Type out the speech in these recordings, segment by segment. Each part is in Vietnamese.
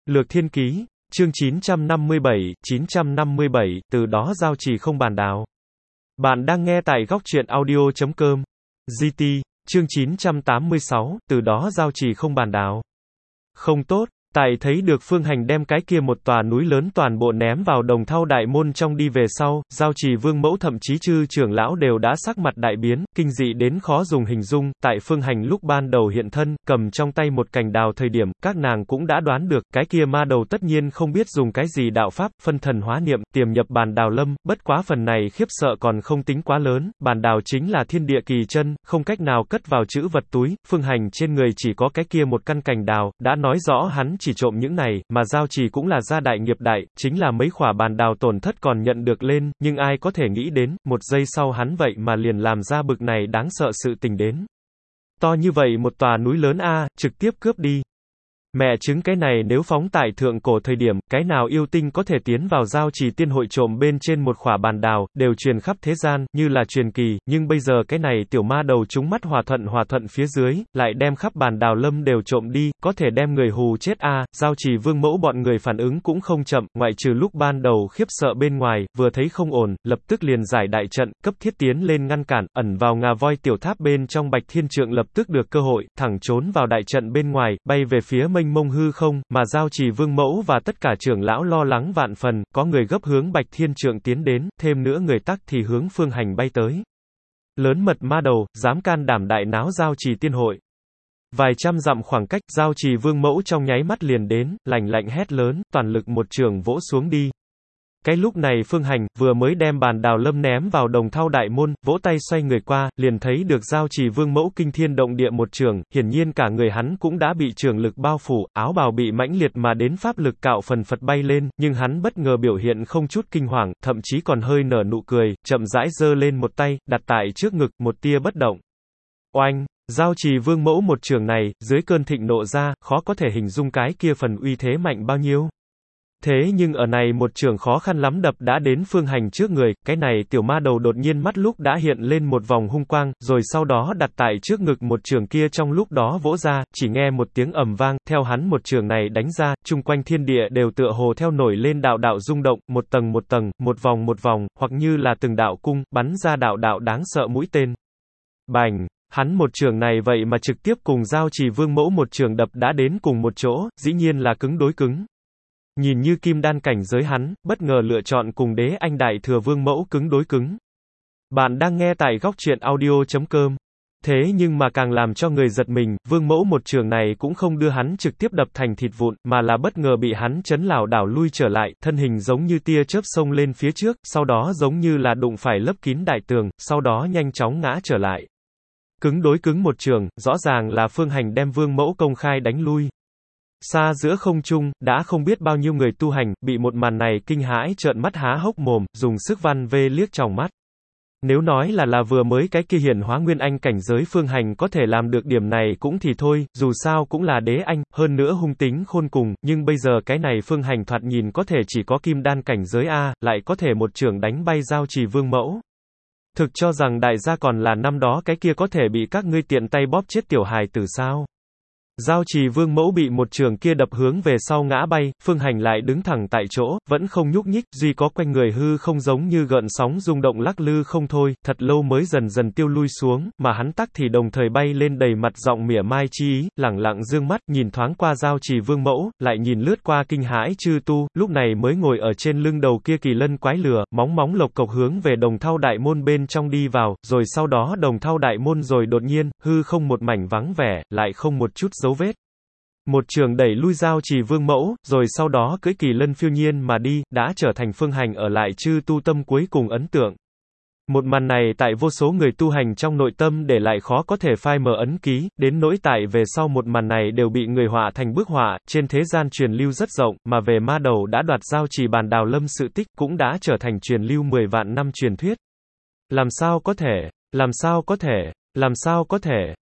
Lược Thiên Ký, chương 957, từ đó giao trì không bàn đào. Bạn đang nghe tại góc truyện audio.com. GT, chương 986, từ đó giao trì không bàn đào. Không tốt. Tại thấy được Phương Hành đem cái kia một tòa núi lớn toàn bộ ném vào Đồng Thau Đại Môn trong đi về sau, Giao Trì Vương Mẫu thậm chí chư trưởng lão đều đã sắc mặt đại biến, kinh dị đến khó dùng hình dung. Tại Phương Hành lúc ban đầu hiện thân, cầm trong tay một cành đào thời điểm, các nàng cũng đã đoán được, cái kia ma đầu tất nhiên không biết dùng cái gì đạo pháp, phân thần hóa niệm, tiềm nhập bàn đào lâm, bất quá phần này khiếp sợ còn không tính quá lớn, bàn đào chính là thiên địa kỳ chân, không cách nào cất vào chữ vật túi, Phương Hành trên người chỉ có cái kia một căn cành đào, đã nói rõ hắn chỉ trộm những này, mà Giao Trì cũng là gia đại nghiệp đại, chính là mấy khỏa bàn đào tổn thất còn nhận được lên, nhưng ai có thể nghĩ đến, một giây sau hắn vậy mà liền làm ra bực này đáng sợ sự tình đến. To như vậy một tòa núi lớn a, trực tiếp cướp đi. Mẹ chứng cái này nếu phóng tại thượng cổ thời điểm, cái nào yêu tinh có thể tiến vào Giao Trì tiên hội trộm bên trên một khỏa bàn đào, đều truyền khắp thế gian, như là truyền kỳ, nhưng bây giờ cái này tiểu ma đầu trúng mắt hòa thuận phía dưới, lại đem khắp bàn đào lâm đều trộm đi, có thể đem người hù chết a. Giao Trì Vương Mẫu bọn người phản ứng cũng không chậm, ngoại trừ lúc ban đầu khiếp sợ bên ngoài, vừa thấy không ổn, lập tức liền giải đại trận, cấp thiết tiến lên ngăn cản, ẩn vào ngà voi tiểu tháp bên trong Bạch Thiên Trượng lập tức được cơ hội, thẳng trốn vào đại trận bên ngoài, bay về phía mênh mông hư không, mà Giao Trì Vương Mẫu và tất cả trưởng lão lo lắng vạn phần, có người gấp hướng Bạch Thiên Trượng tiến đến, thêm nữa người tắc thì hướng Phương Hành bay tới. Lớn mật ma đầu, dám can đảm đại náo Giao Trì tiên hội. Vài trăm dặm khoảng cách, Giao Trì Vương Mẫu trong nháy mắt liền đến, lạnh lạnh hét lớn, toàn lực một trường vỗ xuống đi. Cái lúc này Phương Hành, vừa mới đem bàn đào lâm ném vào Đồng Thau Đại Môn, vỗ tay xoay người qua, liền thấy được Giao Trì Vương Mẫu kinh thiên động địa một trường, hiển nhiên cả người hắn cũng đã bị trường lực bao phủ, áo bào bị mãnh liệt mà đến pháp lực cạo phần phật bay lên, nhưng hắn bất ngờ biểu hiện không chút kinh hoàng, thậm chí còn hơi nở nụ cười, chậm rãi giơ lên một tay, đặt tại trước ngực, một tia bất động. Oanh! Giao Trì Vương Mẫu một trường này, dưới cơn thịnh nộ ra, khó có thể hình dung cái kia phần uy thế mạnh bao nhiêu. Thế nhưng ở này một trường khó khăn lắm đập đã đến Phương Hành trước người, cái này tiểu ma đầu đột nhiên mắt lúc đã hiện lên một vòng hung quang, rồi sau đó đặt tại trước ngực một trường kia trong lúc đó vỗ ra, chỉ nghe một tiếng ầm vang, theo hắn một trường này đánh ra, chung quanh thiên địa đều tựa hồ theo nổi lên đạo đạo rung động, một tầng, một vòng, hoặc như là từng đạo cung, bắn ra đạo đạo đáng sợ mũi tên. Bành! Hắn một trường này vậy mà trực tiếp cùng Giao Trì Vương Mẫu một trường đập đã đến cùng một chỗ, dĩ nhiên là cứng đối cứng. Nhìn như kim đan cảnh giới hắn, bất ngờ lựa chọn cùng Đế Anh Đại Thừa Vương Mẫu cứng đối cứng. Bạn đang nghe tại góc truyện audio.com. Thế nhưng mà càng làm cho người giật mình, Vương Mẫu một trường này cũng không đưa hắn trực tiếp đập thành thịt vụn, mà là bất ngờ bị hắn chấn lảo đảo lui trở lại, thân hình giống như tia chớp xông lên phía trước, sau đó giống như là đụng phải lấp kín đại tường, sau đó nhanh chóng ngã trở lại. Cứng đối cứng một trường, rõ ràng là Phương Hành đem Vương Mẫu công khai đánh lui. Xa giữa không trung, đã không biết bao nhiêu người tu hành, bị một màn này kinh hãi trợn mắt há hốc mồm, dùng sức văn vê liếc tròng mắt. Nếu nói là vừa mới cái kia hiển hóa nguyên anh cảnh giới Phương Hành có thể làm được điểm này cũng thì thôi, dù sao cũng là đế anh, hơn nữa hung tính khôn cùng, nhưng bây giờ cái này Phương Hành thoạt nhìn có thể chỉ có kim đan cảnh giới A, lại có thể một trường đánh bay Giao Trì Vương Mẫu. Thực cho rằng đại gia còn là năm đó cái kia có thể bị các ngươi tiện tay bóp chết tiểu hài tử sao? Giao Trì Vương Mẫu bị một trường kia đập hướng về sau ngã bay, Phương Hành lại đứng thẳng tại chỗ, vẫn không nhúc nhích, duy có quanh người hư không giống như gợn sóng rung động lắc lư không thôi, thật lâu mới dần dần tiêu lui xuống, mà hắn tắc thì đồng thời bay lên đầy mặt giọng mỉa mai chi ý, lẳng lặng dương mắt, nhìn thoáng qua Giao Trì Vương Mẫu, lại nhìn lướt qua kinh hãi chư tu, lúc này mới ngồi ở trên lưng đầu kia kỳ lân quái lửa, móng lộc cộc hướng về Đồng Thau Đại Môn bên trong đi vào, rồi sau đó Đồng Thau Đại Môn rồi đột nhiên, hư không một mảnh vắng vẻ, lại không một chút dấu vết. Một trường đẩy lui Giao Trì Vương Mẫu, rồi sau đó cưỡi kỳ lân phiêu nhiên mà đi, đã trở thành Phương Hành ở lại chư tu tâm cuối cùng ấn tượng. Một màn này tại vô số người tu hành trong nội tâm để lại khó có thể phai mờ ấn ký, đến nỗi tại về sau một màn này đều bị người họa thành bức họa, trên thế gian truyền lưu rất rộng, mà về ma đầu đã đoạt Giao Trì bàn đào lâm sự tích cũng đã trở thành truyền lưu 10 vạn năm truyền thuyết. Làm sao có thể?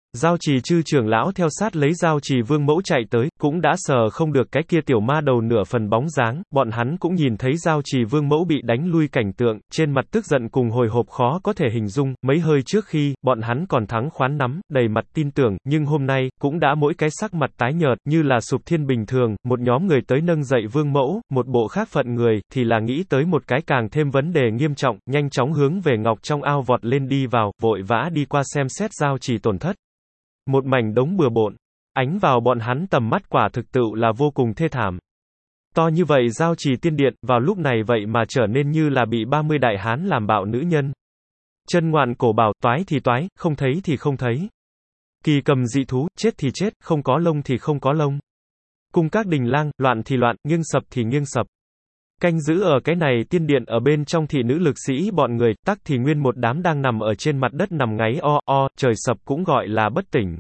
Giao trì chư trưởng lão theo sát lấy giao trì vương mẫu chạy tới, cũng đã sờ không được cái kia tiểu ma đầu nửa phần bóng dáng, bọn hắn cũng nhìn thấy giao trì vương mẫu bị đánh lui cảnh tượng, trên mặt tức giận cùng hồi hộp khó có thể hình dung, mấy hơi trước khi, bọn hắn còn thắng khoán nắm, đầy mặt tin tưởng, nhưng hôm nay, cũng đã mỗi cái sắc mặt tái nhợt, như là sụp thiên bình thường, một nhóm người tới nâng dậy vương mẫu, một bộ khác phận người, thì là nghĩ tới một cái càng thêm vấn đề nghiêm trọng, nhanh chóng hướng về ngọc trong ao vọt lên đi vào, vội vã đi qua xem xét giao trì tổn thất. Một mảnh đống bừa bộn, ánh vào bọn hắn tầm mắt quả thực tự là vô cùng thê thảm. To như vậy giao trì tiên điện, vào lúc này vậy mà trở nên như là bị 30 đại hán làm bạo nữ nhân. Chân ngoạn cổ bảo, toái thì toái, không thấy thì không thấy. Kỳ cầm dị thú, chết thì chết, không có lông thì không có lông. Cung các đình lang, loạn thì loạn, nghiêng sập thì nghiêng sập. Canh giữ ở cái này tiên điện ở bên trong thị nữ lực sĩ bọn người, tắc thì nguyên một đám đang nằm ở trên mặt đất nằm ngáy trời sập cũng gọi là bất tỉnh.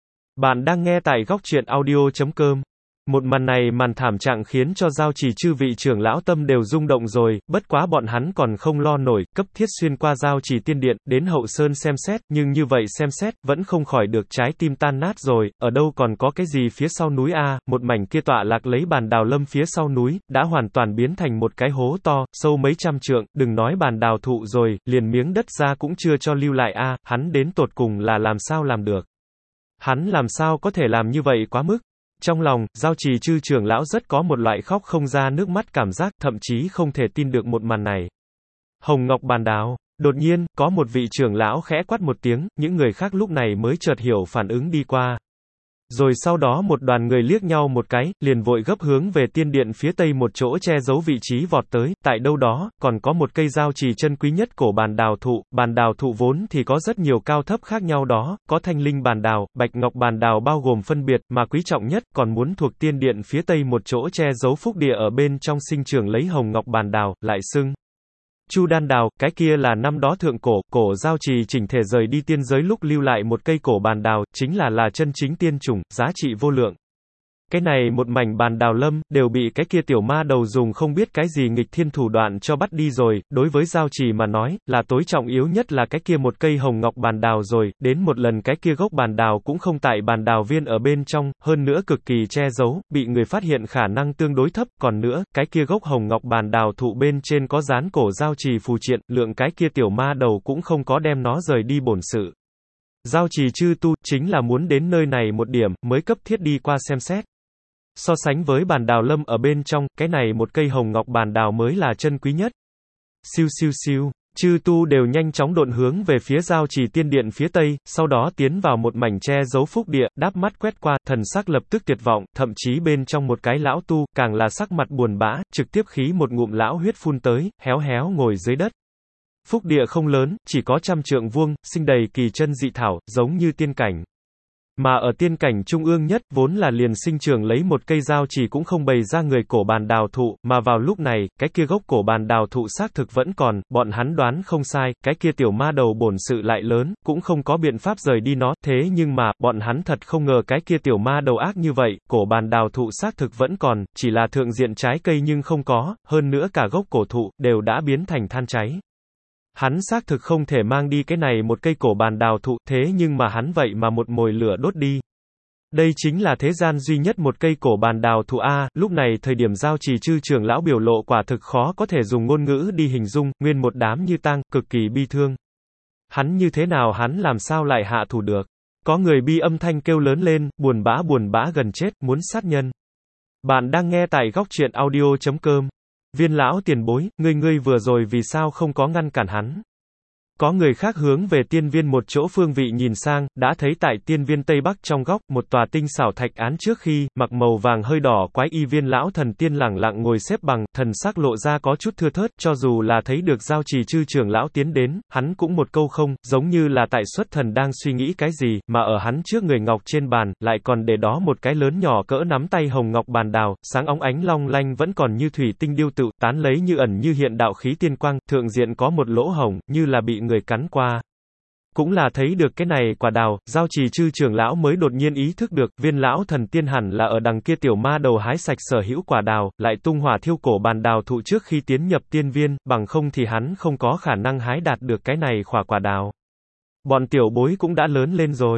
Bạn đang nghe tại góc truyện audio.com. Một màn này màn thảm trạng khiến cho giao trì chư vị trưởng lão tâm đều rung động rồi, bất quá bọn hắn còn không lo nổi, cấp thiết xuyên qua giao trì tiên điện, đến hậu sơn xem xét, nhưng như vậy xem xét, vẫn không khỏi được trái tim tan nát rồi, ở đâu còn có cái gì phía sau núi a, một mảnh kia tọa lạc lấy bàn đào lâm phía sau núi, đã hoàn toàn biến thành một cái hố to, sâu mấy trăm trượng, đừng nói bàn đào thụ rồi, liền miếng đất ra cũng chưa cho lưu lại a, hắn đến tột cùng là làm sao làm được. Hắn làm sao có thể làm như vậy quá mức. Trong lòng, giao trì chư trưởng lão rất có một loại khóc không ra nước mắt cảm giác, thậm chí không thể tin được một màn này. Hồng Ngọc bàn đào. Đột nhiên, có một vị trưởng lão khẽ quát một tiếng, những người khác lúc này mới chợt hiểu phản ứng đi qua. Rồi sau đó một đoàn người liếc nhau một cái, liền vội gấp hướng về tiên điện phía tây một chỗ che giấu vị trí vọt tới, tại đâu đó, còn có một cây giao trì chân quý nhất cổ bàn đào thụ vốn thì có rất nhiều cao thấp khác nhau đó, có thanh linh bàn đào, bạch ngọc bàn đào bao gồm phân biệt, mà quý trọng nhất, còn muốn thuộc tiên điện phía tây một chỗ che giấu phúc địa ở bên trong sinh trưởng lấy hồng ngọc bàn đào, lại xưng Chu đan đào, cái kia là năm đó thượng cổ giao trì chỉnh thể rời đi tiên giới lúc lưu lại một cây cổ bàn đào, chính là chân chính tiên chủng, giá trị vô lượng. Cái này một mảnh bàn đào lâm, đều bị cái kia tiểu ma đầu dùng không biết cái gì nghịch thiên thủ đoạn cho bắt đi rồi, đối với giao trì mà nói, là tối trọng yếu nhất là cái kia một cây hồng ngọc bàn đào rồi, đến một lần cái kia gốc bàn đào cũng không tại bàn đào viên ở bên trong, hơn nữa cực kỳ che giấu, bị người phát hiện khả năng tương đối thấp, còn nữa, cái kia gốc hồng ngọc bàn đào thụ bên trên có dán cổ giao trì phù triện, lượng cái kia tiểu ma đầu cũng không có đem nó rời đi bổn sự. Giao trì chư tu, chính là muốn đến nơi này một điểm, mới cấp thiết đi qua xem xét. So sánh với bàn đào lâm ở bên trong, cái này một cây hồng ngọc bàn đào mới là chân quý nhất. Siêu siêu siêu, chư tu đều nhanh chóng độn hướng về phía giao trì tiên điện phía tây, sau đó tiến vào một mảnh che giấu phúc địa, đáp mắt quét qua, thần sắc lập tức tuyệt vọng, thậm chí bên trong một cái lão tu, càng là sắc mặt buồn bã, trực tiếp khí một ngụm lão huyết phun tới, héo héo ngồi dưới đất. Phúc địa không lớn, chỉ có 100 trượng vuông, sinh đầy kỳ chân dị thảo, giống như tiên cảnh. Mà ở tiên cảnh trung ương nhất, vốn là liền sinh trưởng lấy một cây giao trì cũng không bày ra người cổ bàn đào thụ, mà vào lúc này, cái kia gốc cổ bàn đào thụ xác thực vẫn còn, bọn hắn đoán không sai, cái kia tiểu ma đầu bổn sự lại lớn, cũng không có biện pháp rời đi nó, thế nhưng mà, bọn hắn thật không ngờ cái kia tiểu ma đầu ác như vậy, cổ bàn đào thụ xác thực vẫn còn, chỉ là thượng diện trái cây nhưng không có, hơn nữa cả gốc cổ thụ, đều đã biến thành than cháy. Hắn xác thực không thể mang đi cái này một cây cổ bàn đào thụ, thế nhưng mà hắn vậy mà một mồi lửa đốt đi. Đây chính là thế gian duy nhất một cây cổ bàn đào thụ a, lúc này thời điểm giao trì chư trưởng lão biểu lộ quả thực khó có thể dùng ngôn ngữ đi hình dung, nguyên một đám như tang, cực kỳ bi thương. Hắn như thế nào hắn làm sao lại hạ thủ được? Có người bi âm thanh kêu lớn lên, buồn bã gần chết, muốn sát nhân. Bạn đang nghe tại góc truyện audio.com. Viên lão tiền bối, ngươi vừa rồi vì sao không có ngăn cản hắn? Có người khác hướng về tiên viên một chỗ phương vị nhìn sang, đã thấy tại tiên viên tây bắc trong góc, một tòa tinh xảo thạch án trước khi, mặc màu vàng hơi đỏ quái y viên lão thần tiên lẳng lặng ngồi xếp bằng, thần sắc lộ ra có chút thưa thớt, cho dù là thấy được giao trì chư trưởng lão tiến đến, hắn cũng một câu không, giống như là tại xuất thần đang suy nghĩ cái gì, mà ở hắn trước người ngọc trên bàn, lại còn để đó một cái lớn nhỏ cỡ nắm tay hồng ngọc bàn đào, sáng óng ánh long lanh vẫn còn như thủy tinh điêu tự, tán lấy như ẩn như hiện đạo khí tiên quang, thượng diện có một lỗ hổng, như là bị người cắn qua. Cũng là thấy được cái này quả đào, giao trì chư trưởng lão mới đột nhiên ý thức được, viên lão thần tiên hẳn là ở đằng kia tiểu ma đầu hái sạch sở hữu quả đào, lại tung hỏa thiêu cổ bàn đào thụ trước khi tiến nhập tiên viên, bằng không thì hắn không có khả năng hái đạt được cái này quả đào. Bọn tiểu bối cũng đã lớn lên rồi.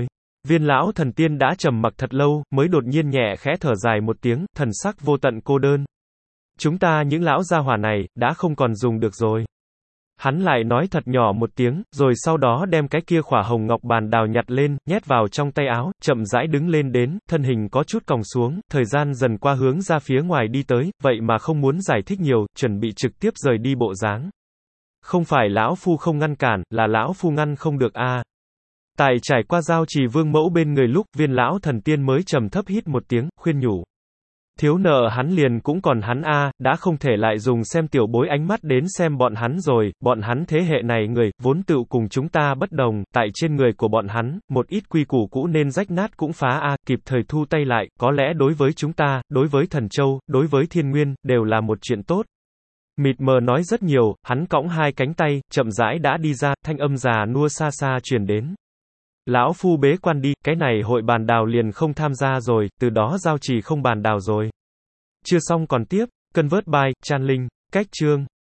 Viên lão thần tiên đã trầm mặc thật lâu, mới đột nhiên nhẹ khẽ thở dài một tiếng, thần sắc vô tận cô đơn. Chúng ta những lão gia hỏa này, đã không còn dùng được rồi. Hắn lại nói thật nhỏ một tiếng, rồi sau đó đem cái kia khỏa hồng ngọc bàn đào nhặt lên, nhét vào trong tay áo, chậm rãi đứng lên đến, thân hình có chút còng xuống, thời gian dần qua hướng ra phía ngoài đi tới, vậy mà không muốn giải thích nhiều, chuẩn bị trực tiếp rời đi bộ dáng. Không phải lão phu không ngăn cản, là lão phu ngăn không được a. Tại trải qua giao trì vương mẫu bên người lúc, viên lão thần tiên mới trầm thấp hít một tiếng, khuyên nhủ. Thiếu nợ hắn liền cũng còn hắn a, đã không thể lại dùng xem tiểu bối ánh mắt đến xem bọn hắn rồi, bọn hắn thế hệ này người, vốn tự cùng chúng ta bất đồng, tại trên người của bọn hắn, một ít quy củ cũ nên rách nát cũng phá a, kịp thời thu tay lại, có lẽ đối với chúng ta, đối với thần châu, đối với thiên nguyên, đều là một chuyện tốt. Mịt mờ nói rất nhiều, hắn cõng hai cánh tay, chậm rãi đã đi ra, thanh âm già nua xa xa truyền đến. Lão phu bế quan đi, cái này hội bàn đào liền không tham gia rồi, từ đó giao trì không bàn đào rồi. Chưa xong còn tiếp, Convert by, Chan Linh, cách chương.